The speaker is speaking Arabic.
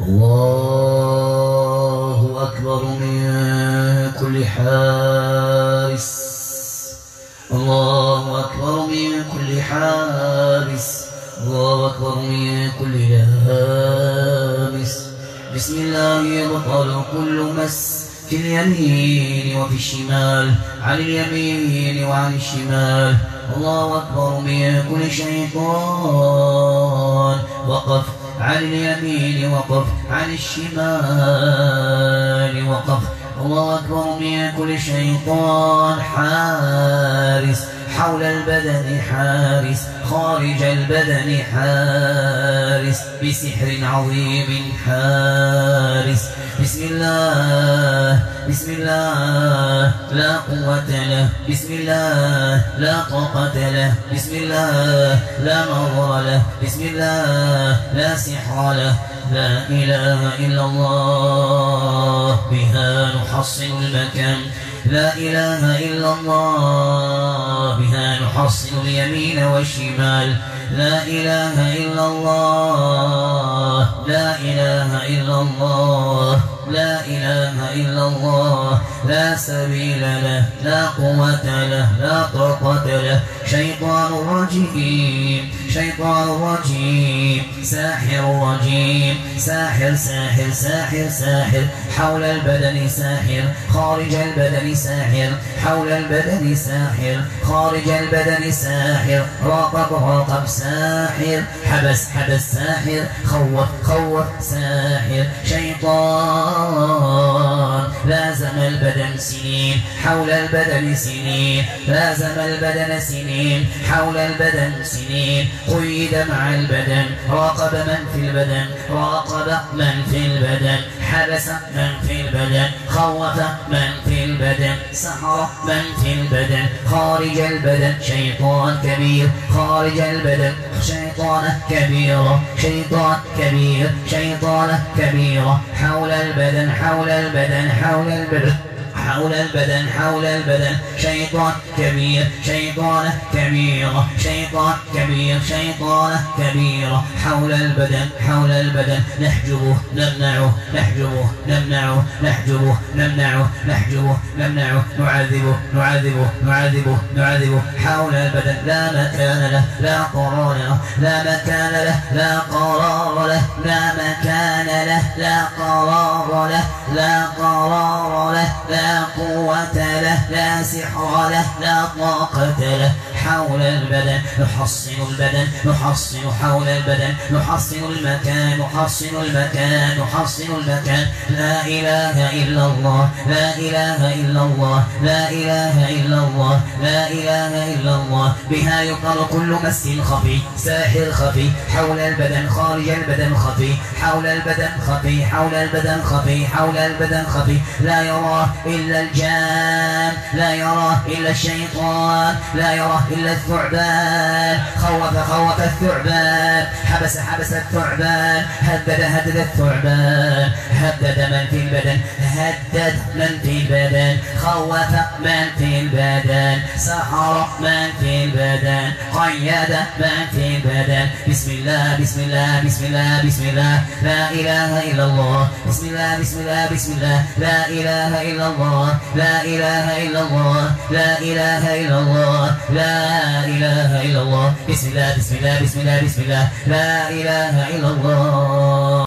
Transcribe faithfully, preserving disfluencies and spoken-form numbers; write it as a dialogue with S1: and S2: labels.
S1: الله أكبر من كل حارس، الله أكبر من كل حارس، الله أكبر من كل لامس. بسم الله يبطل كل مس في اليمين وفي الشمال، عن اليمين وعن الشمال. الله أكبر من كل شيطان وقف عن اليمين، وقف عن الشمال، وقف. الله أكبر من كل شيطان حارس، حول البدن حارس، خارج البدن حارس، بسحر عظيم حارس. بسم الله بسم الله لا قوة له، بسم الله لا طاقة له، بسم الله لا مضر له، بسم الله لا سحر له. لا إله إلا الله بها نحصن المكان، لا إله إلا الله بها نحصن اليمين والشمال. لا إله إلا الله، لا إله إلا الله، لا إله إلا الله. لا سبيل له، لا قوة له، لا طاقة له. شيطان رجيم، شيطان رجيم، ساحر رجيم، ساحر ساحر ساحر ساحر، حول البدن ساحر، خارج البدن ساحر، حول البدن ساحر، خارج البدن ساحر. راقب راقب ساحر، حبس حبس ساحر، خوف خوف ساحر. شيطان لازم البدن سنين، حول البدن سنين، لازم البدن سنين، حول البدن سنين. قيد مع البدن، راقب من في البدن، راقب من في البدن، حبس من في البدن، خوف من في البدن، سحر من في البدن، خارج البدن. شيطان كبير، خارج البدن شيطان كبير، شيطان كبير، شيطان كبيرة، حول البدن حول البدن حول البدن حول البدن حول البدن. شيطان كبير، شيطان كبيرة، شيطان كبير، شيطان كبيرة، حول البدن حول البدن. نحجبه نمنعه، نحجبه نمنعه، نحجبه نمنعه، نحجبه نمنعه. نعذبه نعذبه نعذبه نعذبه، حول البدن. لا مكان له، لا قرار له، لا مكان له، لا قرار له، لا مكان له، لا قرار له، لا قرار له، لا قوة له، لا سحر له، لا طاقة له. حول البدن نحصن البدن، نحصن حول البدن، نحصن المكان، نحصن المكان، نحصن المكان. لا إله إلا الله، لا إله إلا الله، لا إله إلا الله، لا إله إلا الله. بها يقر كل مس خفي، ساحر خفي، حول البدن خارج البدن خفي، حول البدن خفي، حول البدن خفي، حول البدن خفي. لا يراه إلا الجان، لا يراه إلا الشيطان، لا يراه إلا الثعبان. خوف خوف الثعبان، حبس حبس الثعبان، هدد هدد الثعبان، هدد من في البدن، هدد من في البدن، خوف من في البدن، سحر من في البدن، قيد من في البدن. بسم الله بسم الله بسم الله بسم الله، لا إله إلا الله. بسم الله بسم الله بسم الله، لا إله إلا الله، لا إله إلا الله، لا إله إلا الله، لا إله إلا الله. بسم الله بسم الله بسم الله بسم الله، لا إله إلا الله.